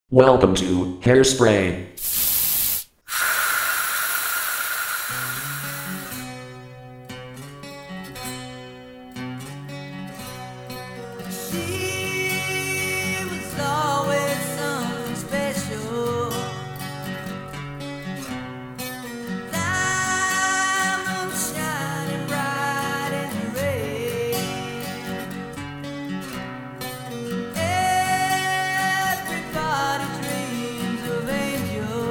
Welcome to Hairspray. She was always something special. Diamonds shining bright in the rain. Everybody dreams of angels.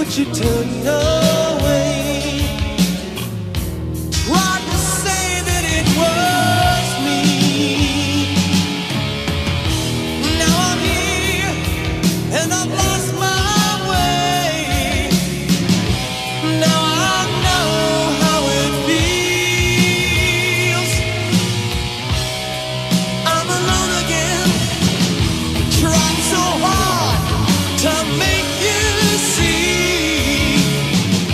She turned away. Tried to say that it was me. Now I'm here and I've lost my way. Now I know how it feels. I'm alone again. Tried so hard to make you see.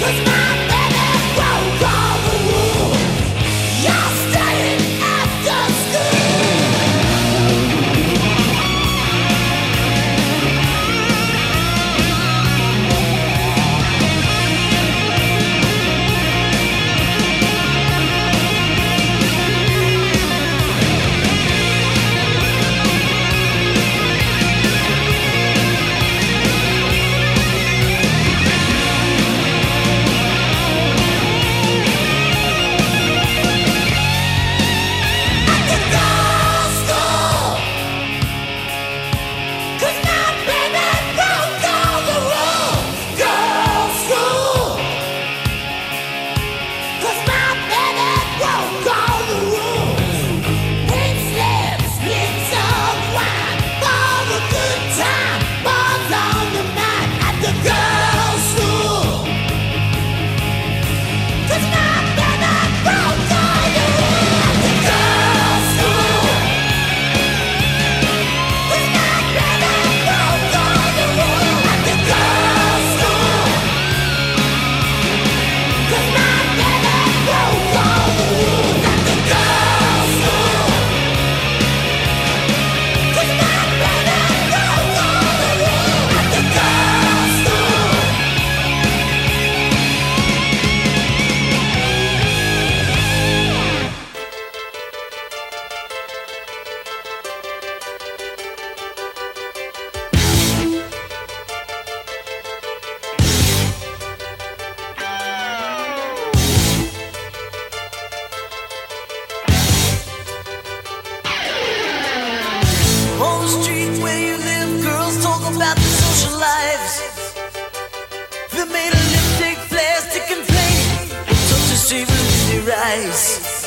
eyes.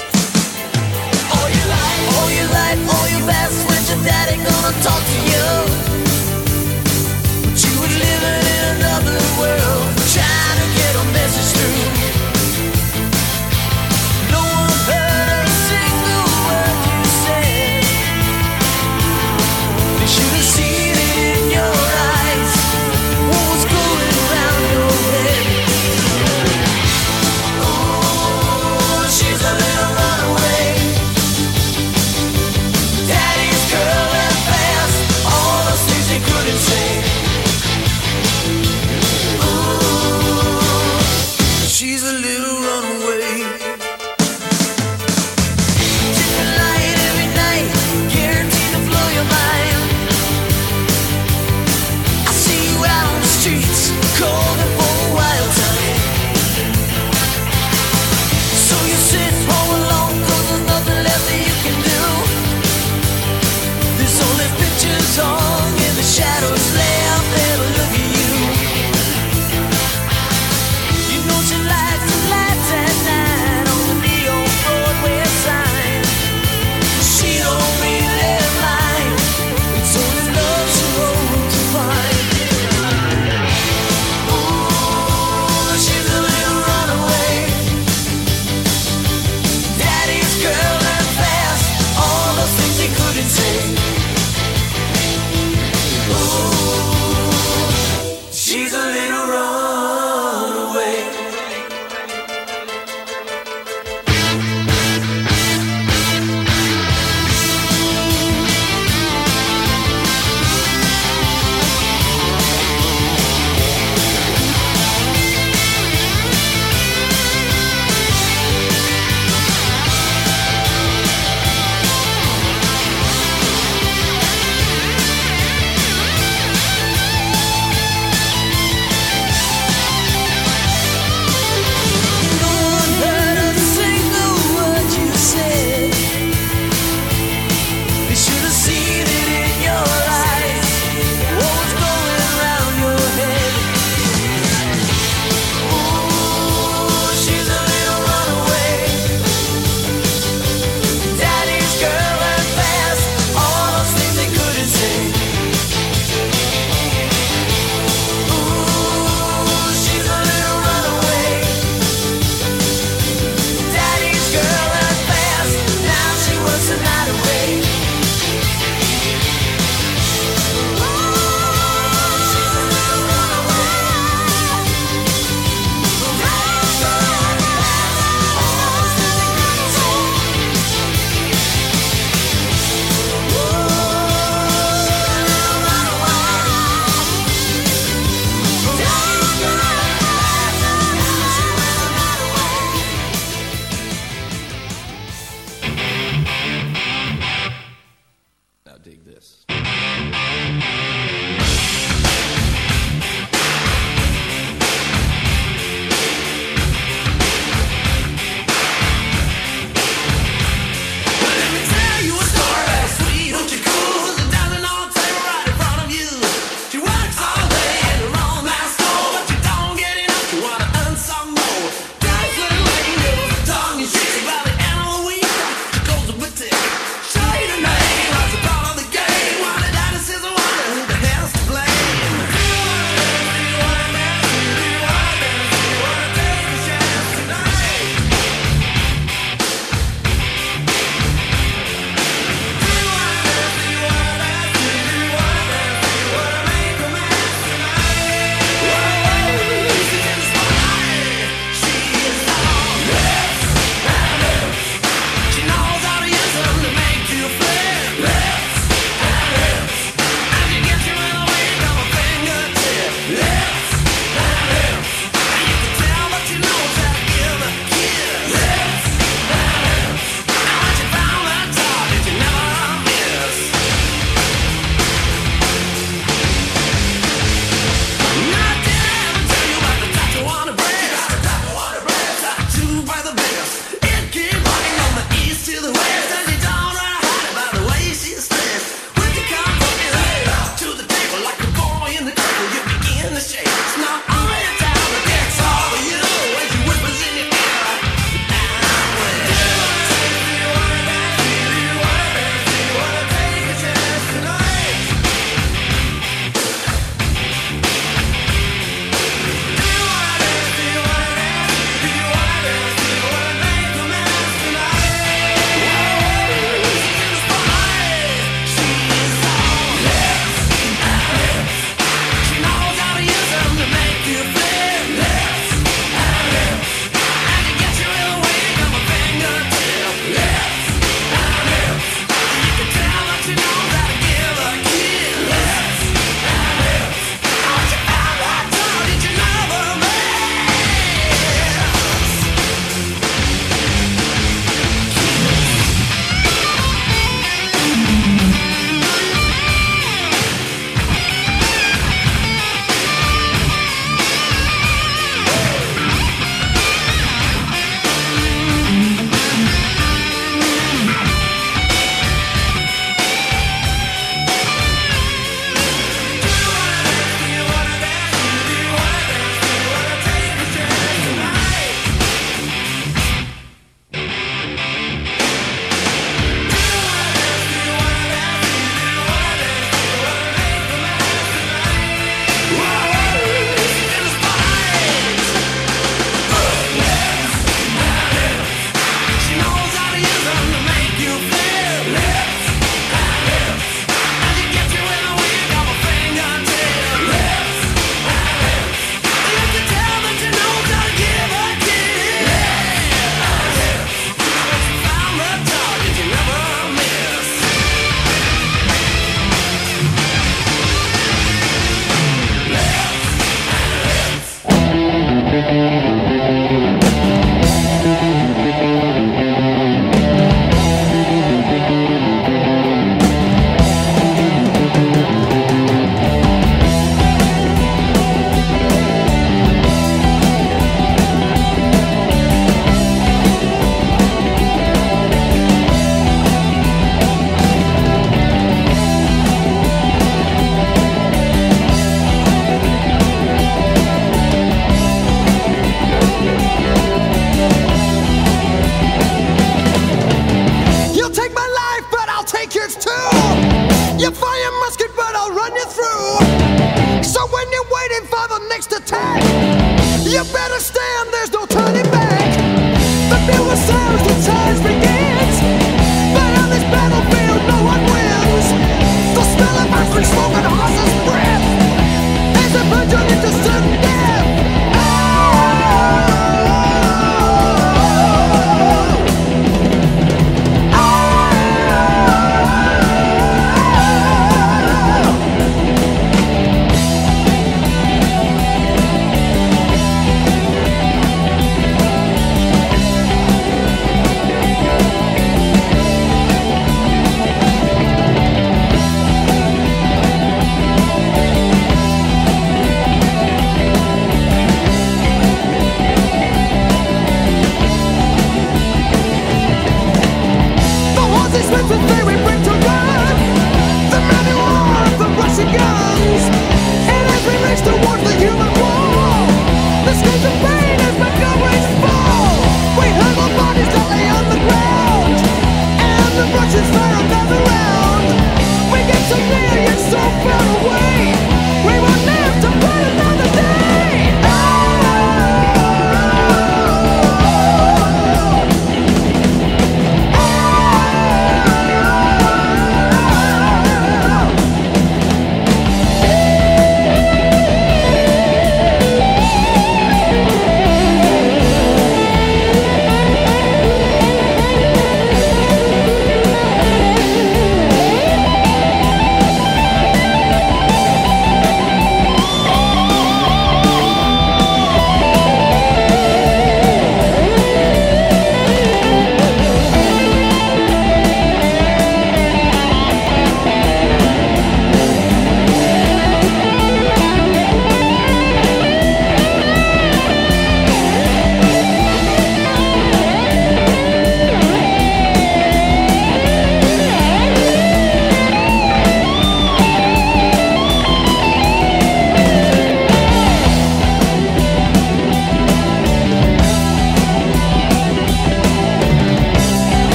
All your life, all your best friends, your daddy gonna talk to you. But you were living in another world, trying to get a message through. No one heard a single word you said. They should have seen it in your eyes, what was going around your head. Oh, she's a little runaway. Daddy's girl and fast, all the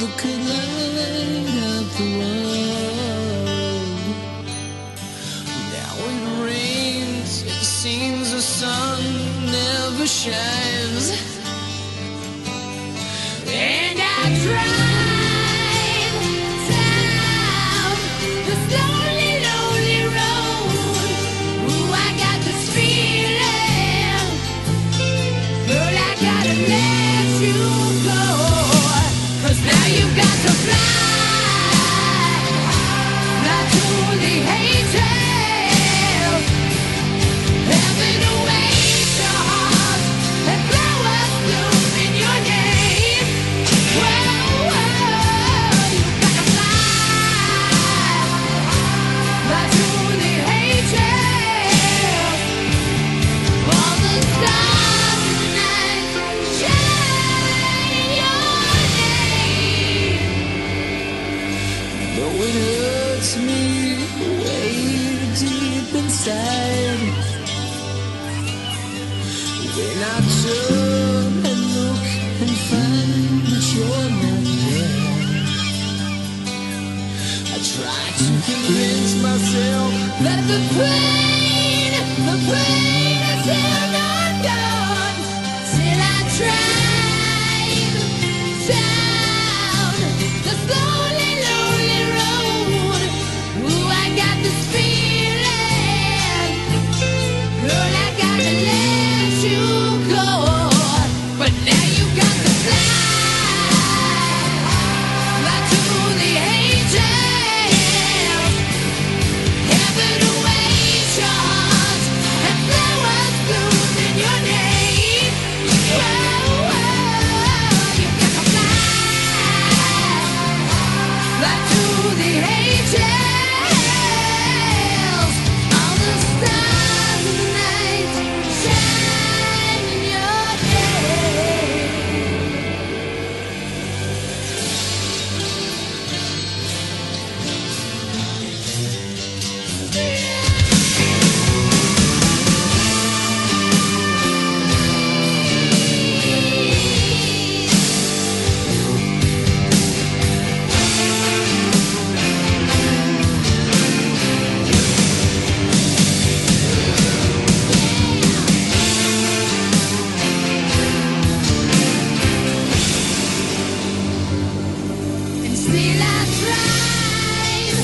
that could light up the world. Now it rains, it seems the sun never shines. And I drive down this lonely, lonely road. Ooh, I got this feeling, but I gotta let you go. 'Cause now you've got to fly, not to the angels. Heaven awaits your heart, and flowers bloom in your name. Whoa, whoa, you've got to fly, not to the angels. All the stars tonight shine in your name. Though it hurts me way deep inside, when I turn and look and find that you're not there, I try to convince myself that the pain is still not gone. Till I drive down this lonely, lonely road. Ooh, I got this feeling, girl, I gotta let you go. But now you got to fly, not to the angels. Heaven awaits your heart, and flowers bloom in your name. Whoa, whoa, you got to fly, not to the angels. All the stars in the night shine in your name. And still I drive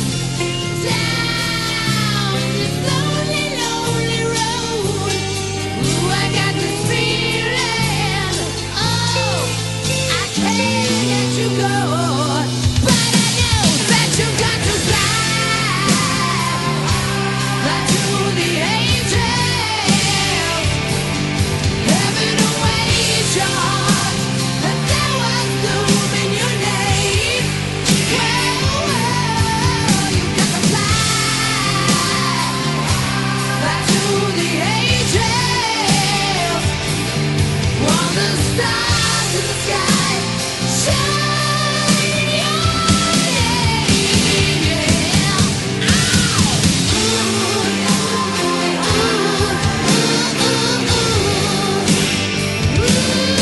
down this lonely, lonely road. Ooh, I got this feeling, oh, I can't let you go. But I know that you got to fly, right to the angels. Heaven awaits your heart, and flowers bloom in your name. Whoa, whoa, you got to fly, right to the angels. All the stars in the sky shine in your name. Yeah. Ooh, ooh, ooh, ooh, ooh, ooh,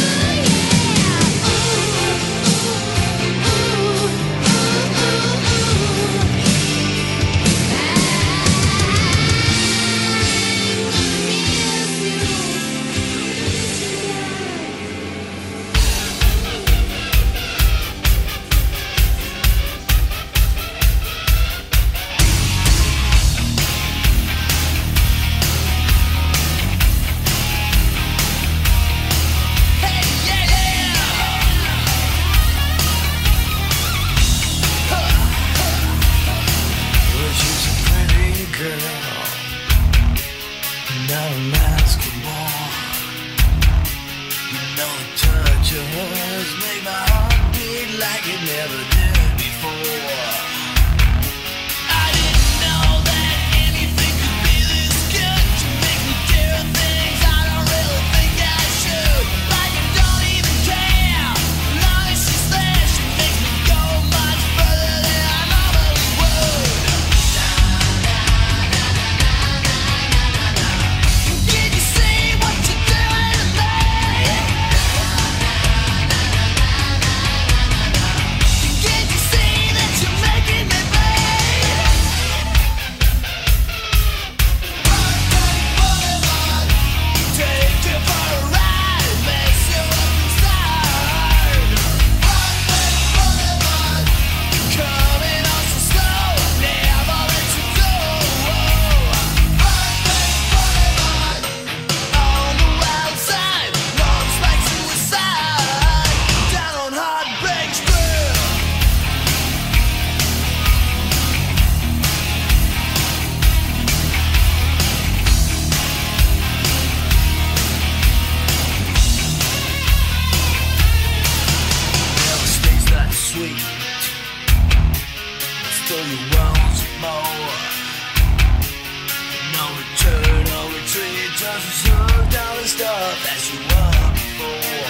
Well, she's a pretty girl, not a basketball. You know the touch of hers make my heart beat like it never did before. I didn't know that anything could be this good. She makes me do things I don't really think I should. Like I don't even care, as long as she's there, she makes me go much further than I normally would. Did you see what you're doing to me? sweet. Still you want some more. No return, no retreat. Just slow down the stuff as you were before.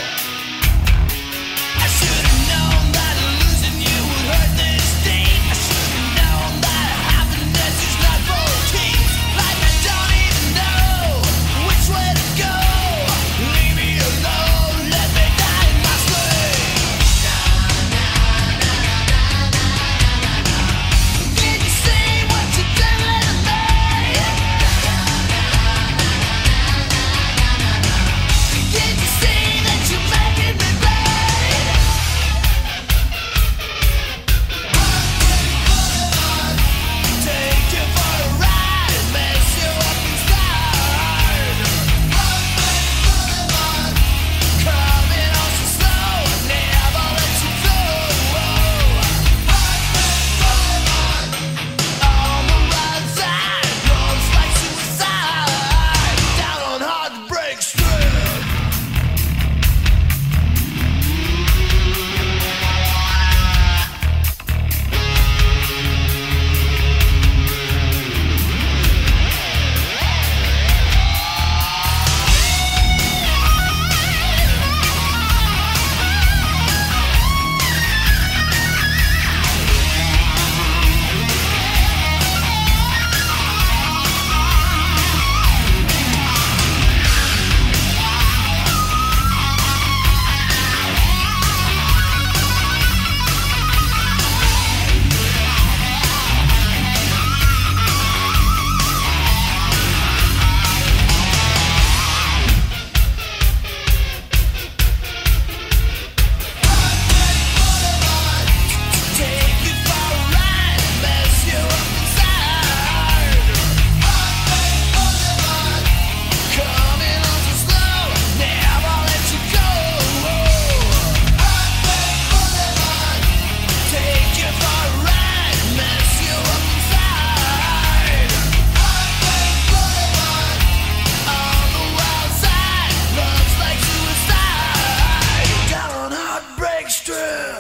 I should've known that losing you would hurt this thing. I should've known that happiness is not for keeps. Like I don't even know which way to go. Leave me alone, let me die in my sleep. Can you see what you're doing to me? Can you see that you're making me bleed? Take you for a ride and mess you up inside. Coming on so slow, I never let you go. On the right side, looks like suicide. Down on Heartbreak Strip. Take you for a ride and mess you up inside. Coming on so slow, never let you go. Take you for a ride and mess you up inside. On the wild side, looks like suicide. Down on Heartbreak Strip.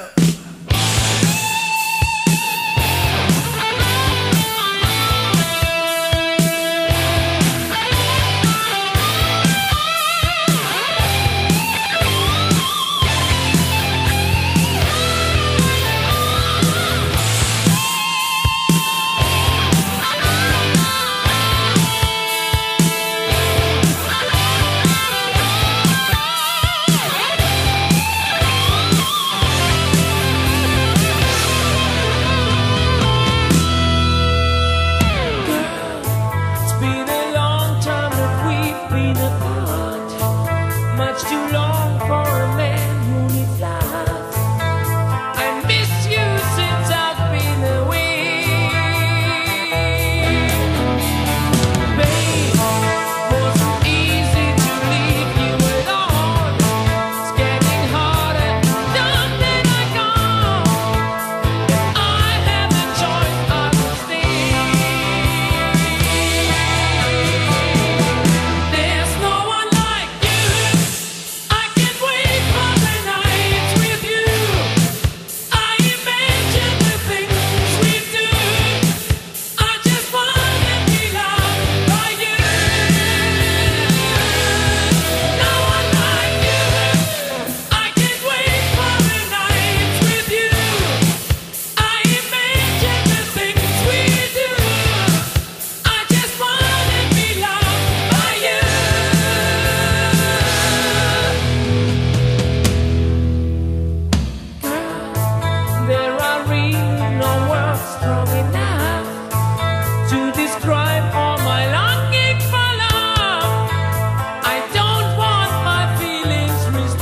It's been a long time that we've been apart. Much too long for a man who needs love. I miss you since I've been away. Babe, wasn't easy to leave you alone. It's getting harder, don't let I go. I have the choice, I will stay. There's no one like you. I can't wait for the nights with you. I imagine the things we do. I just wanna be loved by you. No one like you. I can't wait for the nights with you. I imagine the things we do. I just wanna be loved by you. There are really no words strong enough to describe all my longing for love. I don't want my feelings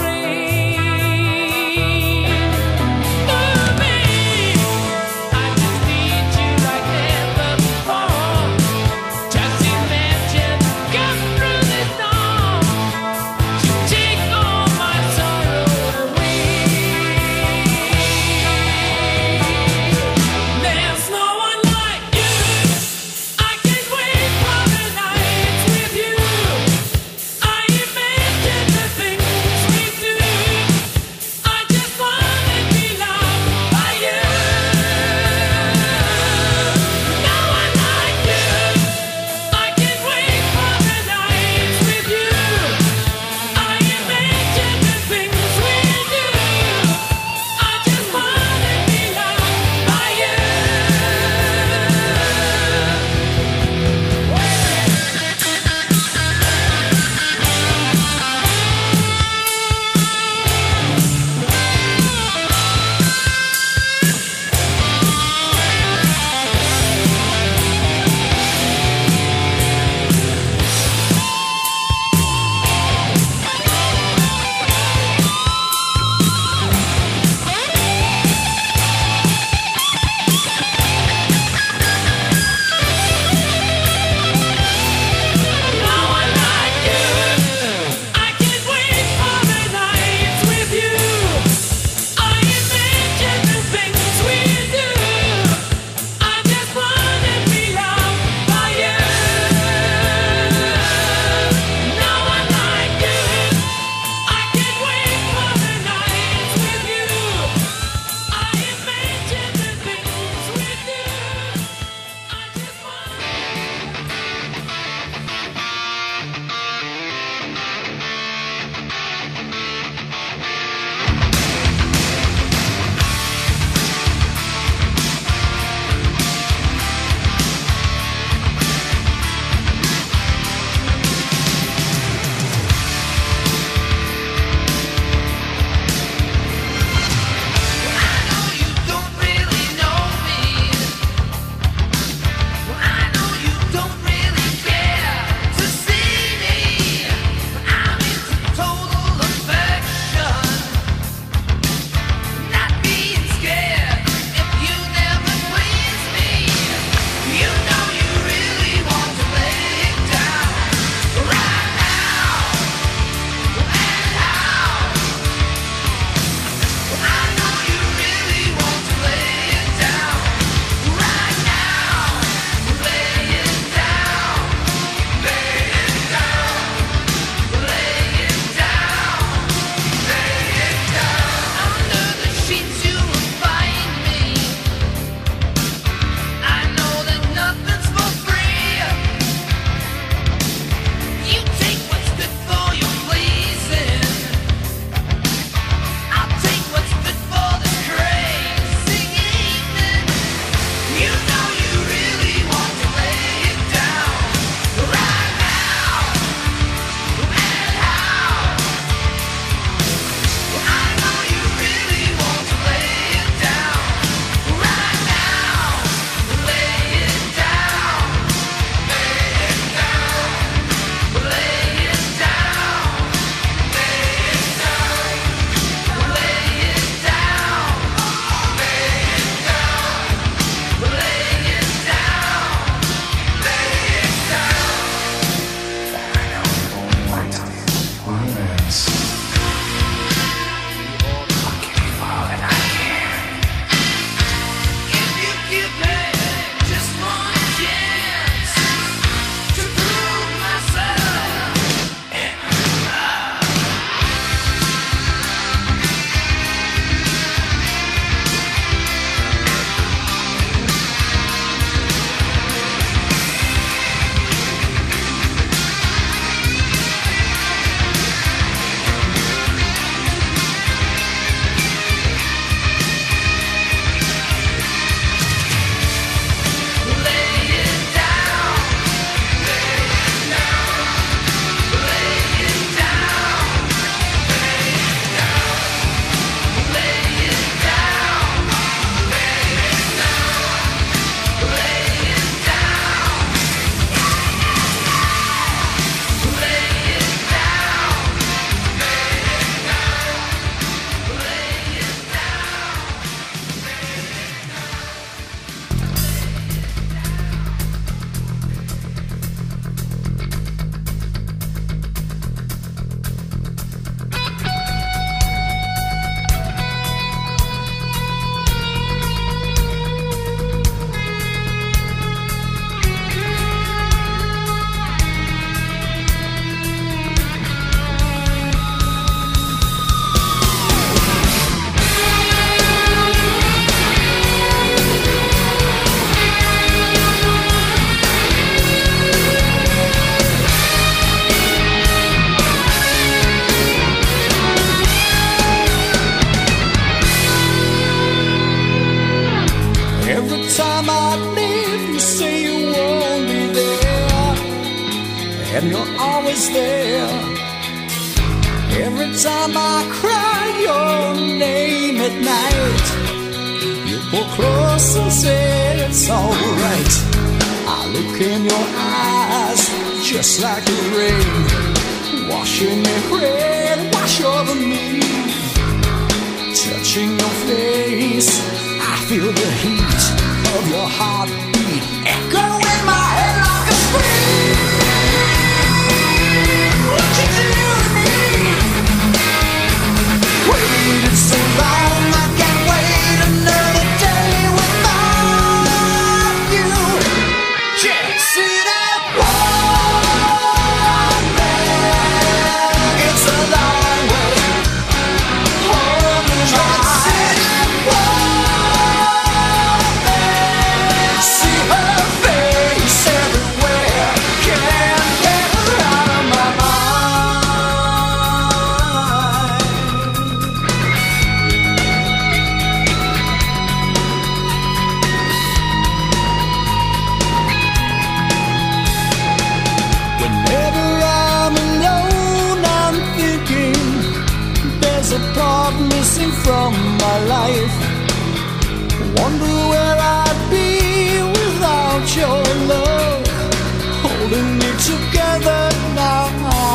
restrained. Oh, babe, I just need you like never before. Just imagine, come through the storm to take all my sorrow away. There's no one Every time I leave, you say you won't be there, and you're always there. Every time I cry your name at night, you pull close and say it's alright. I look in your eyes just like the rain, washing me clean, wash over me. Touching your face, I feel the heat of your heartbeat echo in my head like a scream. What you do to me? Waited so long, I can't wait another day without you. Can't see that one man. It's a long way home to my see her face everywhere. Can't get her out of my mind. Whenever I'm alone, I'm thinking there's a part missing from my life. Wonder where I'd be without your love, holding me together now.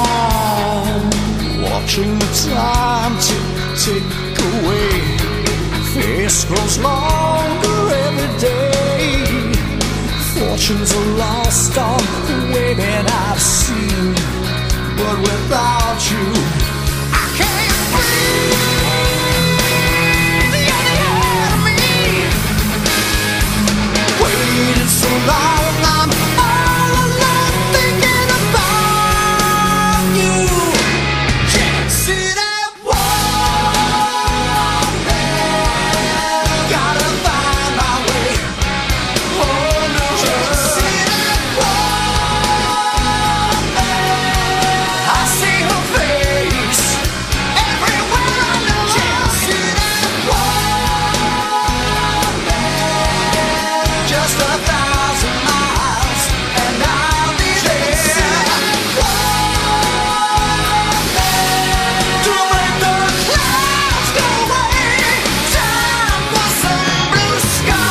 Watching the time tick away, face grows longer every day. Fortunes are lost on the way that I've seen, but without you, I can't breathe. You're the enemy. Waited so long, I'm all alone thinking about you. Can't see that one man. Gotta find my way. Oh no, can't see that one man. I see her face everywhere I look. Can't see that one man. Just 1,000 miles, and I'll be there. To make the clouds go away, time for some blue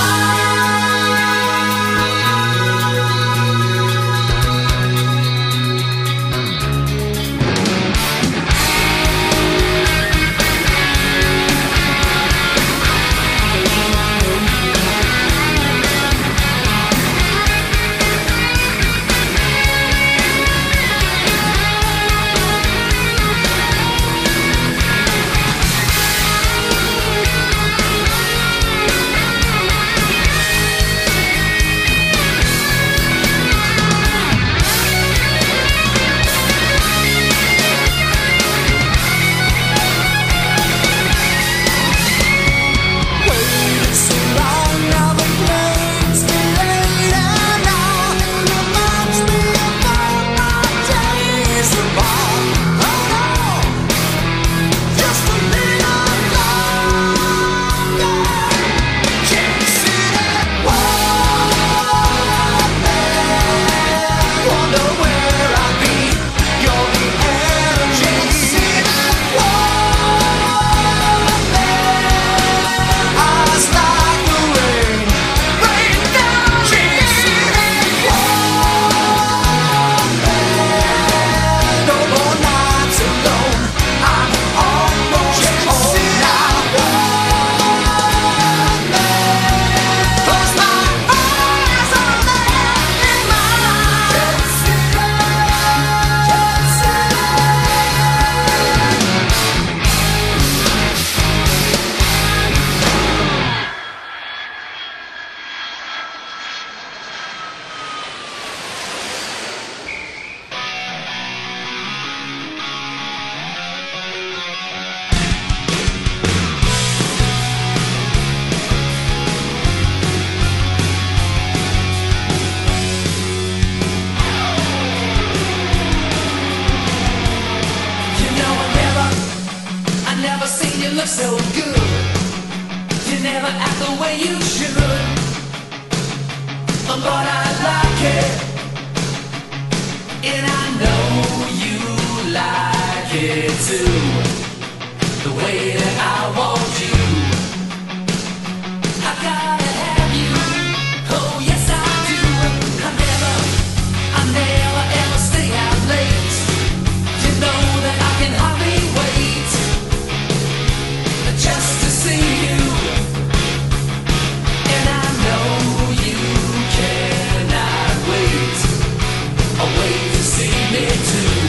waited so long, now the flames delayed, and now reminds me about my days apart. Oh no, just a little longer. Can't see that one man. Wonder where I'd be. You're the enemy. Can't see that one man. Eyes like the rain, rain down. Can't see that one man. No more nights alone. I'm almost home now. One man. Close my eyes, I'm there in my life. Can't see You know I never seen you look so good. You never act the way you should. but I like it, and I know you like it too. The way that I want you, I gotta have you. Oh yes I do. I never ever stay out late. You know that I can hardly wait just to see you. And I know you cannot wait to see me too.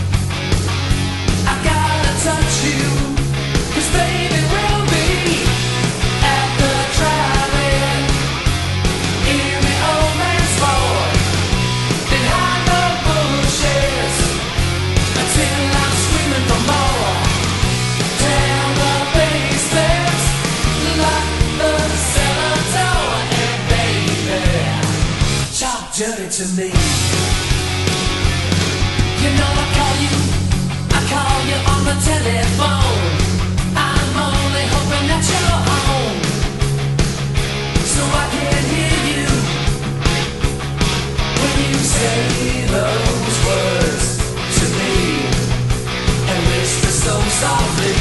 I gotta touch you, 'cause baby we'll be at the drive-in in the old man's Ford, behind the bushes, until I'm screaming for more. Down the basement, lock the cellar door, and baby, talk dirty to me. You know I call you on the telephone. I'm only hoping that you're home, so I can hear you when you say those words to me, and whisper so softly.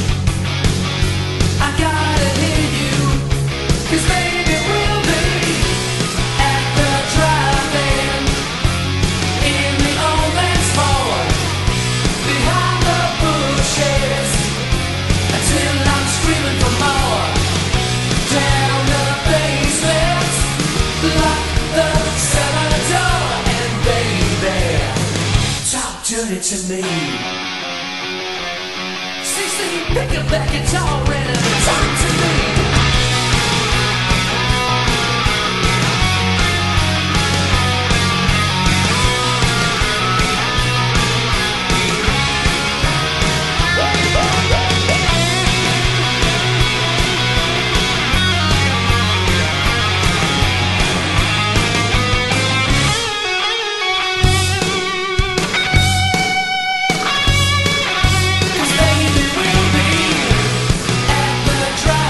I gotta hear you, 'cause baby we'll be at the drive-in in the old man's Ford, behind the bushes, until I'm screaming for more. Down the basement, lock the cellar door, and baby, talk dirty to me. See, pick up that guitar and talk to me. Cause baby we'll be at the drive-in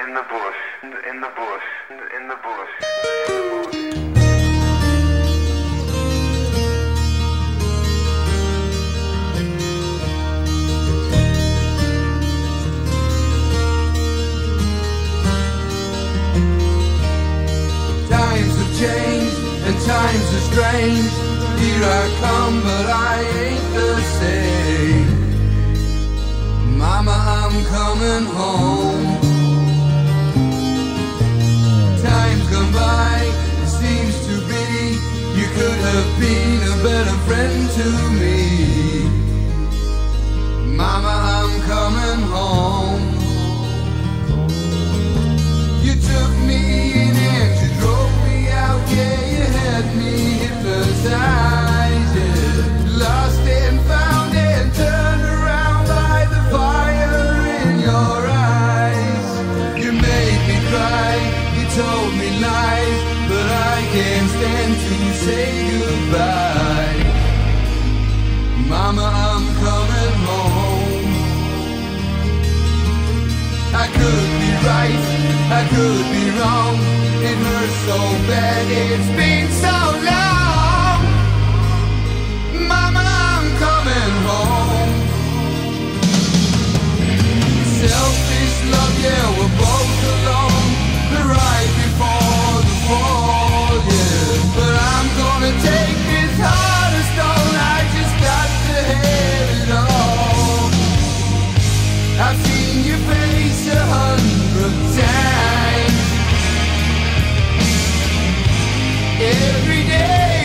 in the bush, in the bush, in the bush, in the bush. Times have changed and times are strange. Here I come, but I ain't the same. Mama, I'm coming home. Time's gone by, it seems to be you could have been a better friend to me. Mama, I'm coming home. You took me in and you drove me out, yeah, you had me hypnotized, yeah. Lost and found and turned around by the fire in your eyes. You made me cry, you told me lies, but I can't stand to say goodbye. Mama, I'm coming home. I could be right, I could be wrong. It hurts so bad, it's been so long. Mama, I'm coming home. Selfish love, yeah, we're both alone. The right before the fall, yeah. But I'm gonna take this heart of stone. I just got to have it all. I've seen your face 100 times. Every day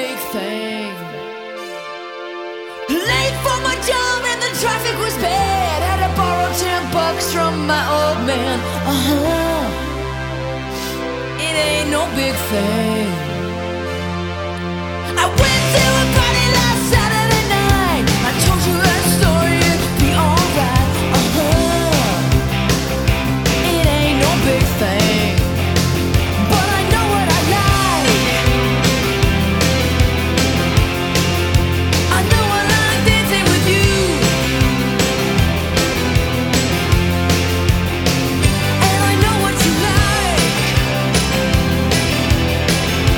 big thing. Late for my job and the traffic was bad. Had to borrow $10 from my old man. It ain't no big thing. I went to a party last Saturday night. I told you that story, it'd be alright. It ain't no big thing, but I know what I like. I know I like dancing with you, and I know what you like.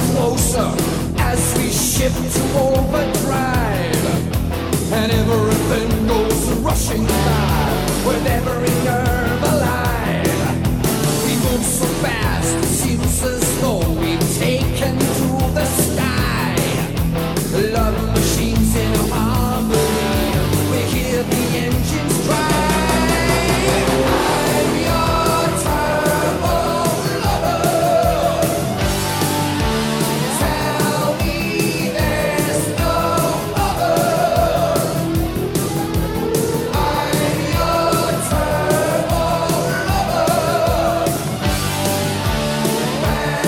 closer as we shift to overdrive, and everything goes rushing by with every nerve alive. We move so fast, it seems as though we've taken to the sky. Love machines in harmony, we hear the engines drive. I'm your turbo lover. Tell me there's no other. I'm your turbo lover.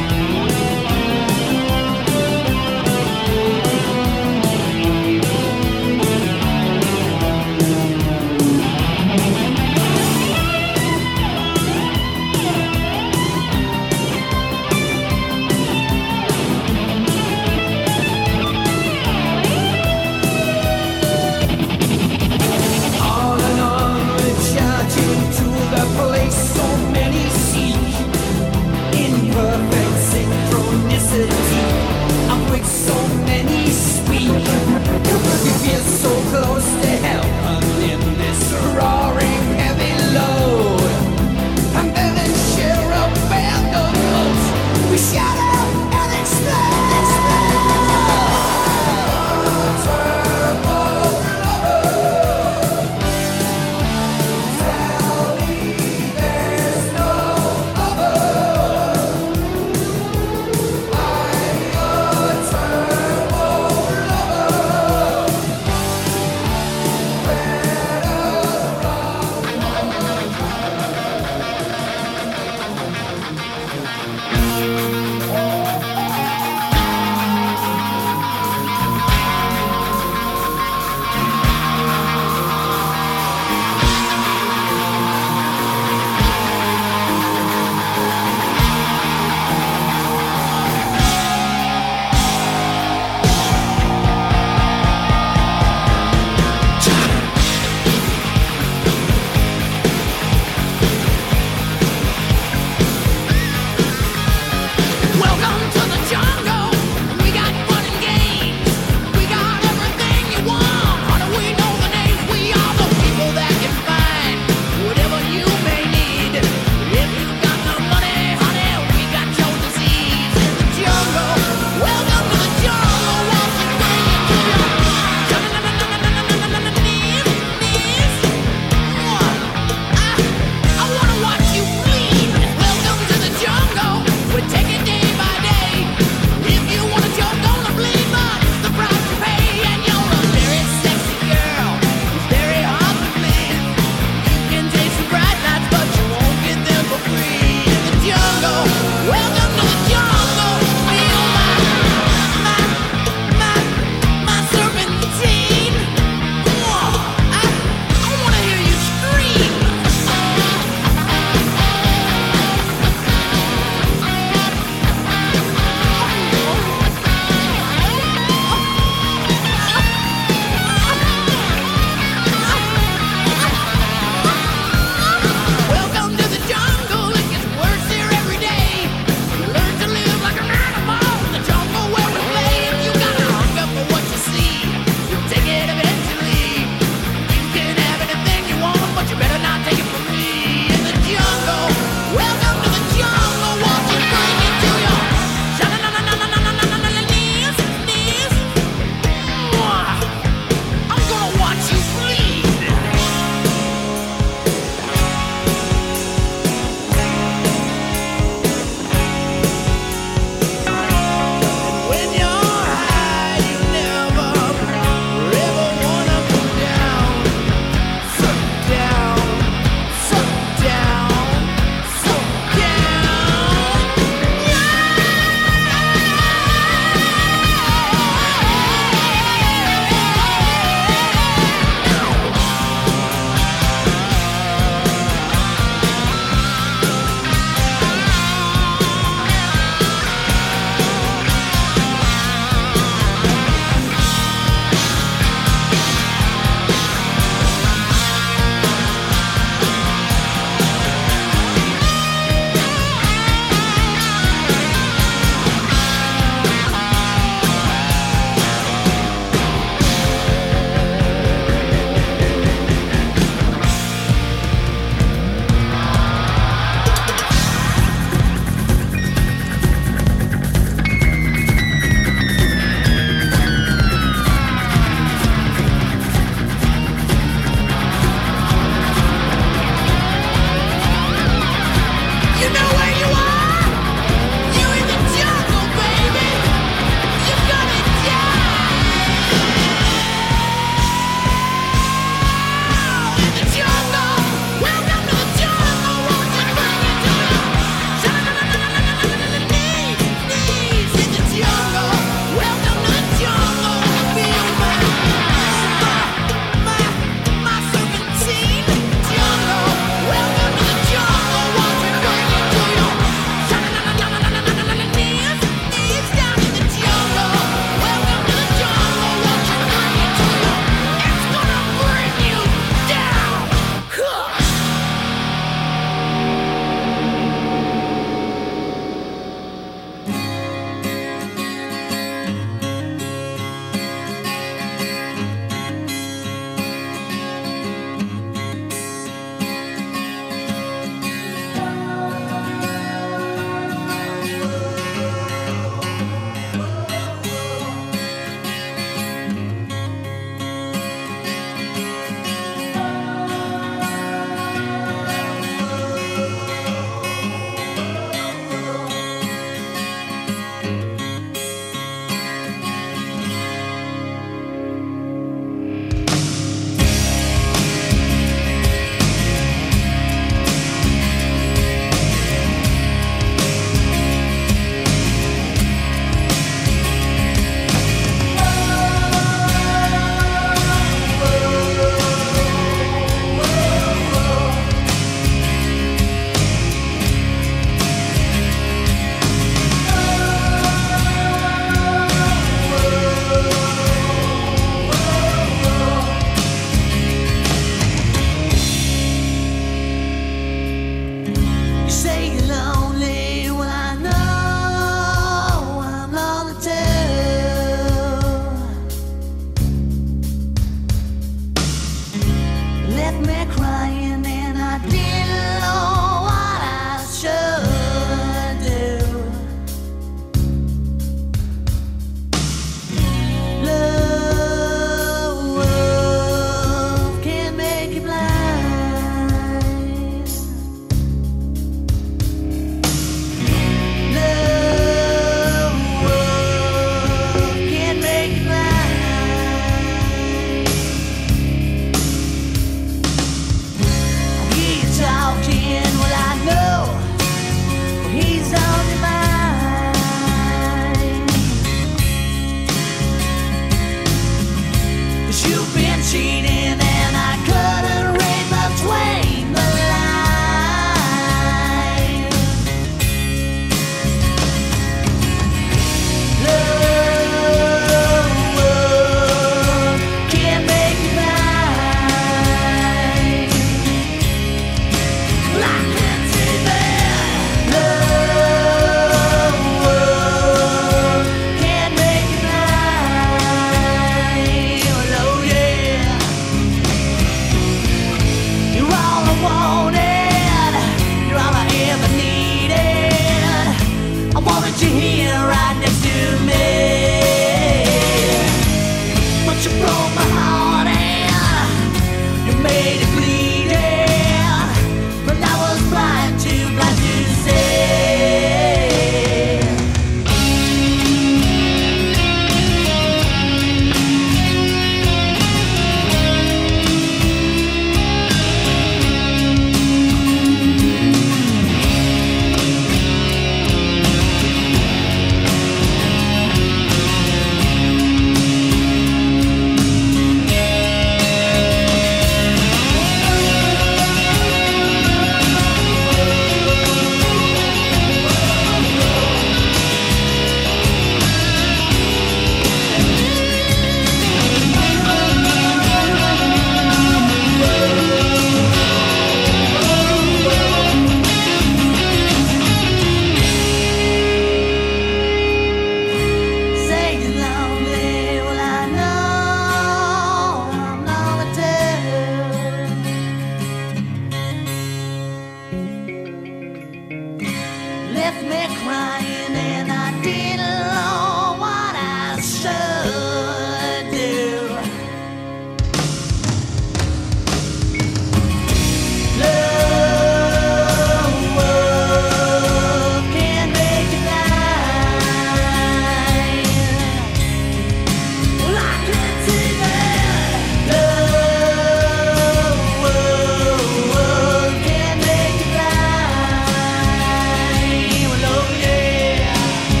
Oh,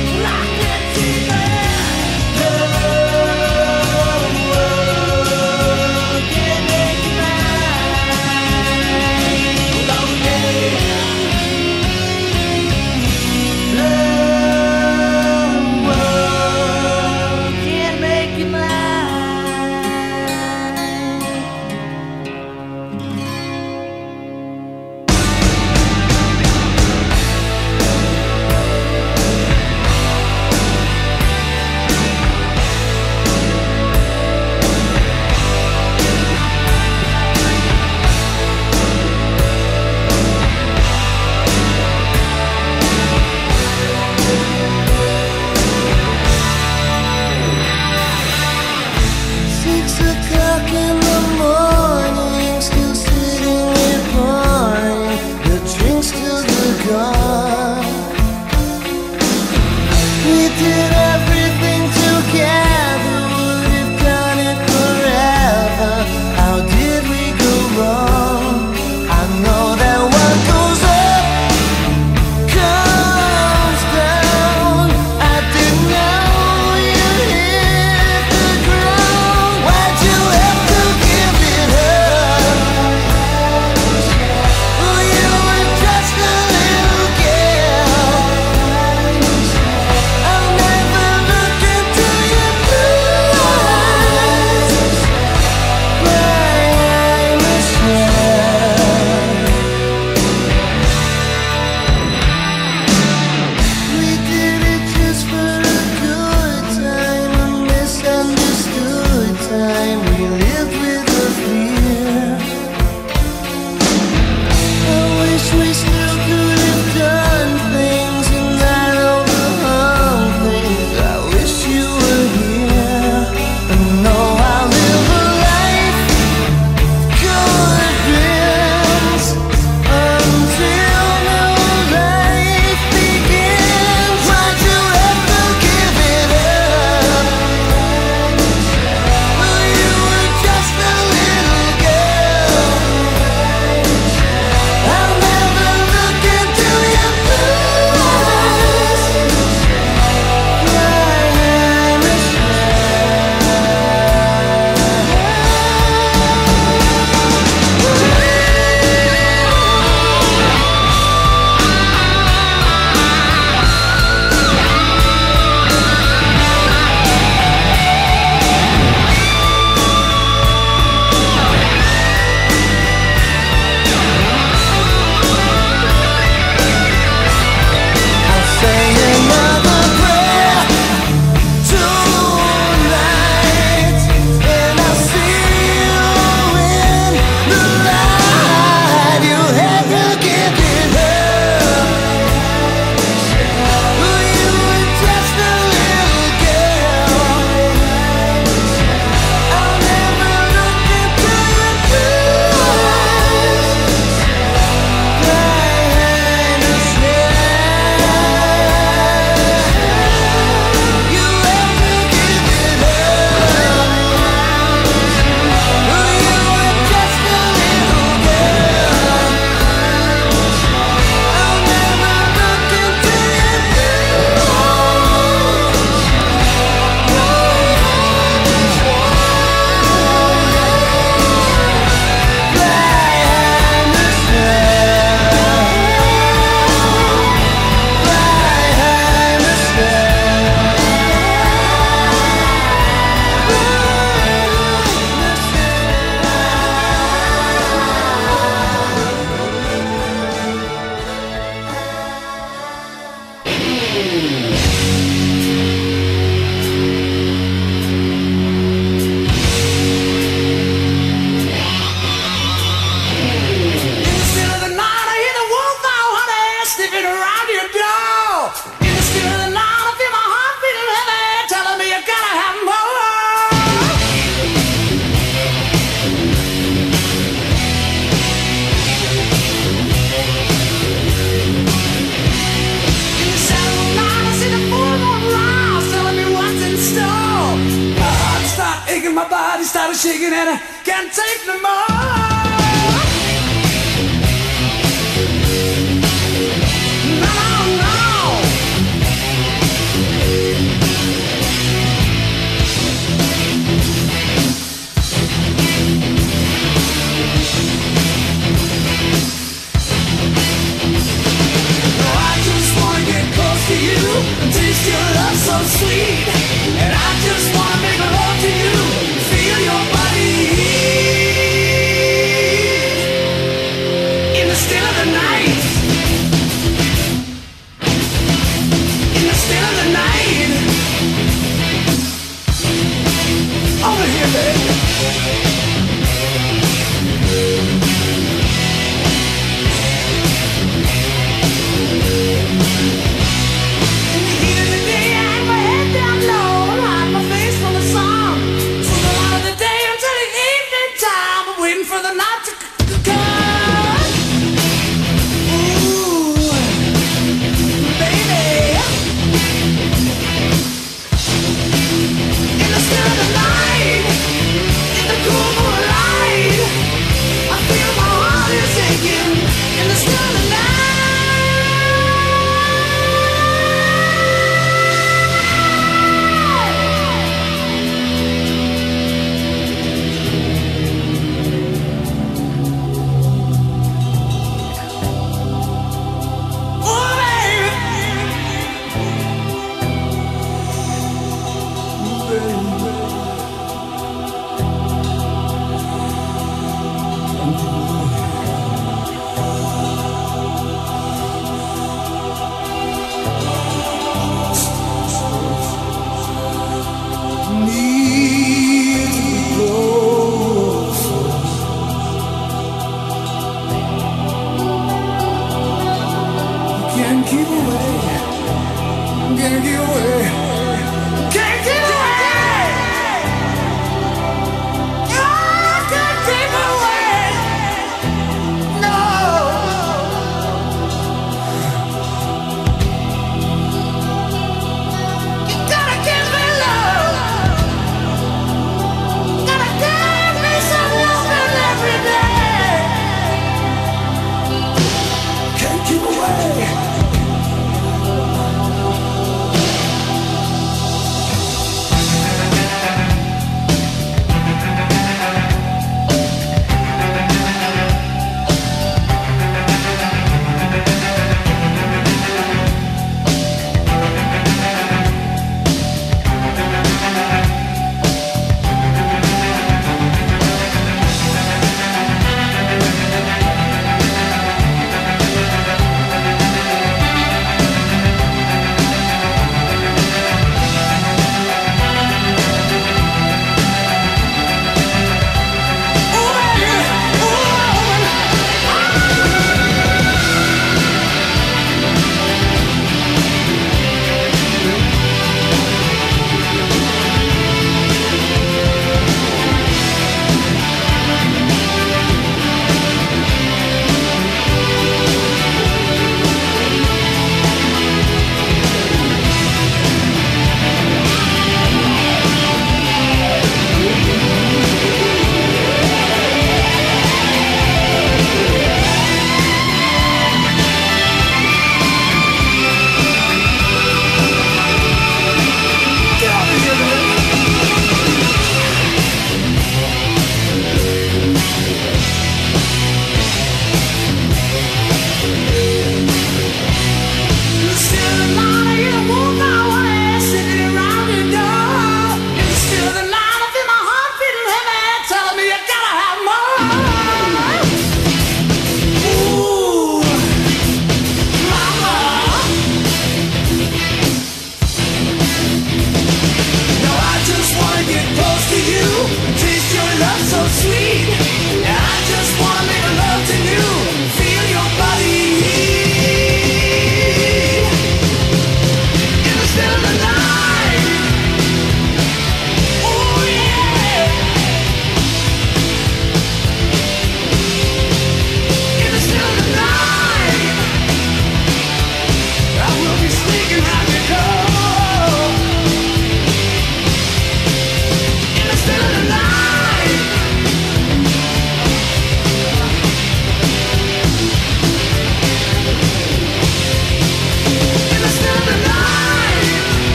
shaking and I can't take no more. Taste your love so sweet, and I just wanna make love to you, feel your body in the still of the night, in the still of the night. Over here, baby. For the night to come. Ooh, baby. In the still of the night, in the cool moonlight, I feel my heart is aching. In the still of the night.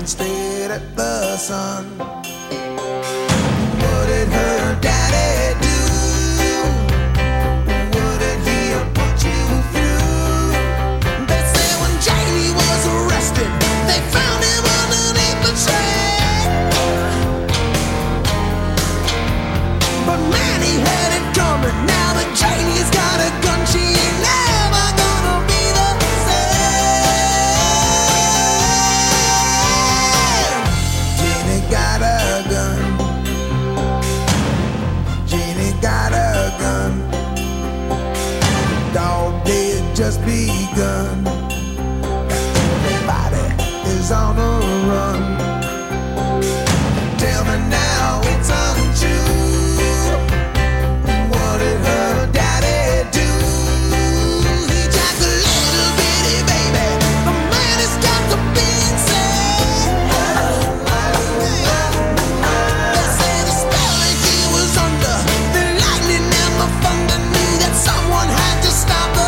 and stared at the sun. What did her daddy do? What did he put you through? They say when Jamie was arrested, they found him underneath the train. But man, he had it coming. Now that Jamie's got a gun, she ain't never gonna be the same. Jeannie got a gun. Jeannie got a gun. Dog day had just begun. Everybody is on the run. Tell me now it's untrue. What did her daddy do? He jacked a little bitty baby. The man has got to be insane. They say the spell that he was under, the lightning and the thunder knew that someone had to stop the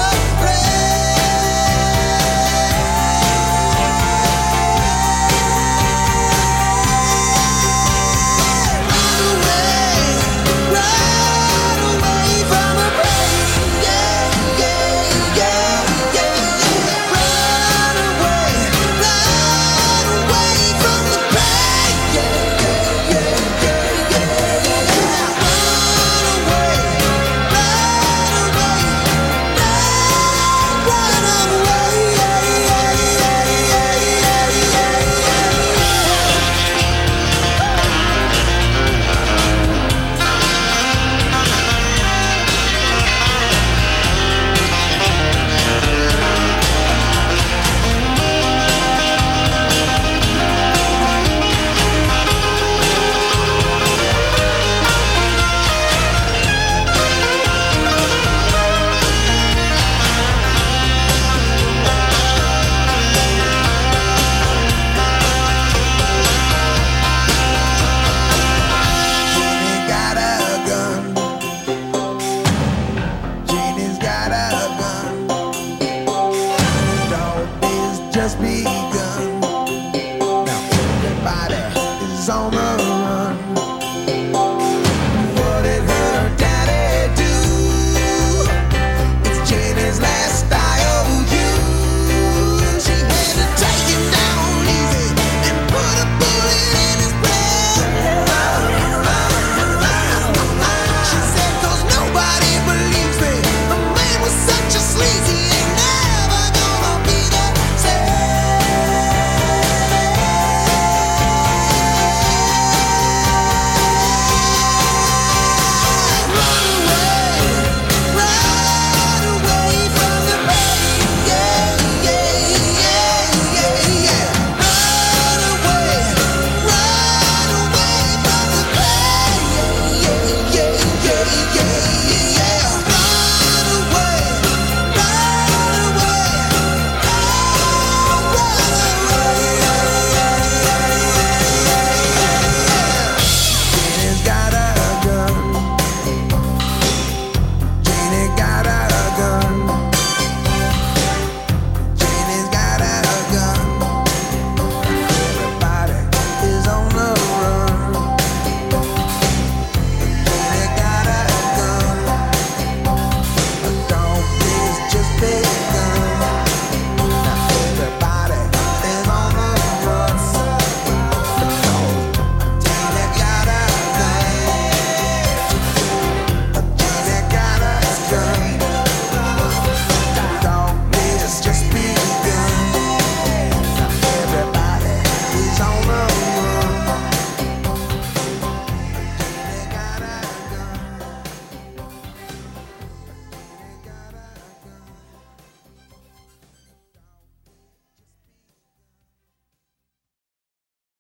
on the